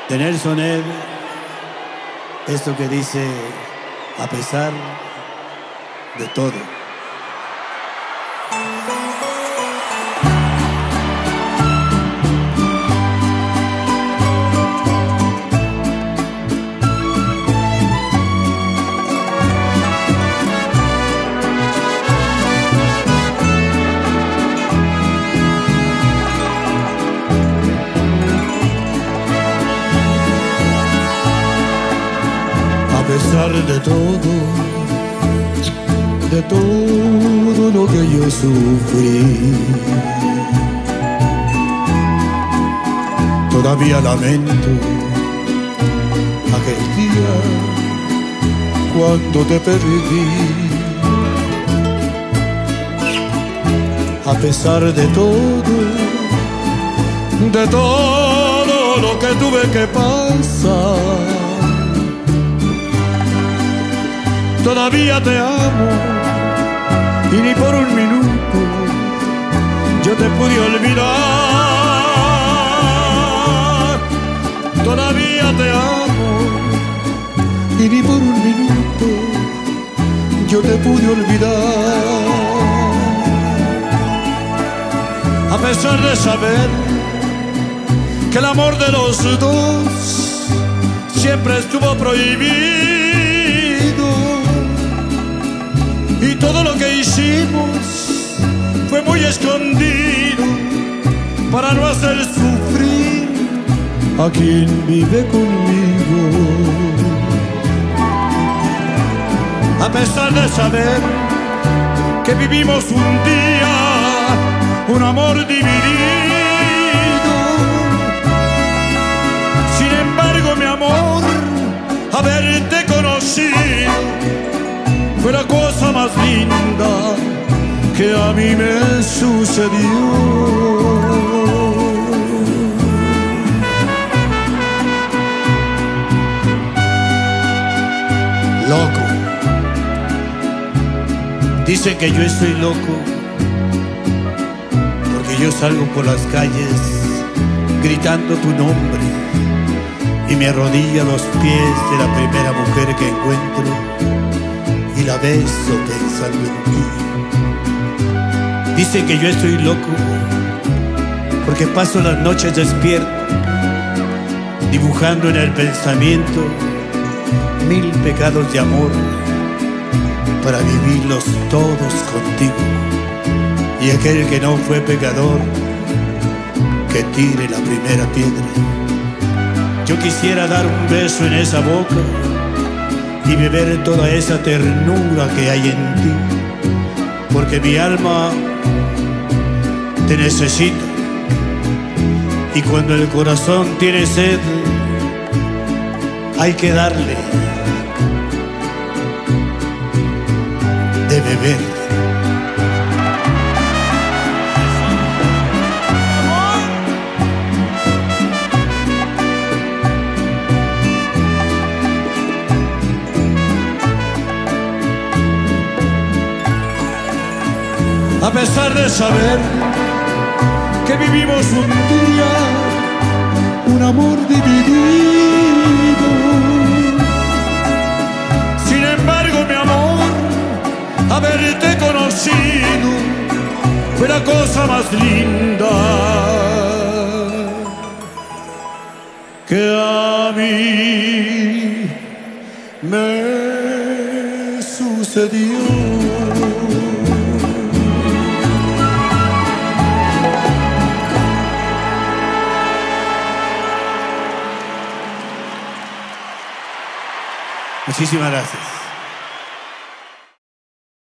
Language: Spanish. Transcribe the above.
de Nelson Ed, esto que dice, a pesar de todo. A pesar de todo lo que yo sufrí, todavía lamento aquel día cuando te perdí. A pesar de todo lo que tuve que pasar, todavía te amo y ni por un minuto yo te pude olvidar. Todavía te amo y ni por un minuto yo te pude olvidar. A pesar de saber que el amor de los dos siempre estuvo prohibido, y todo lo que hicimos fue muy escondido para no hacer sufrir a quien vive conmigo. A pesar de saber que vivimos un día un amor dividido, sin embargo, mi amor, haberte conocido fue la cosa más linda que a mí me sucedió. Loco. Dicen que yo estoy loco porque yo salgo por las calles gritando tu nombre y me arrodillo a los pies de la primera mujer que encuentro y la beso pensando en ti. Dicen que yo estoy loco porque paso las noches despierto dibujando en el pensamiento 1000 pecados de amor para vivirlos todos contigo. Y aquel que no fue pecador, que tire la primera piedra. Yo quisiera dar un beso en esa boca y beber toda esa ternura que hay en ti, porque mi alma te necesita, y cuando el corazón tiene sed hay que darle de beber. A pesar de saber que vivimos un día un amor dividido, sin embargo, mi amor, haberte conocido fue la cosa más linda que a mí me sucedió. Muchísimas gracias.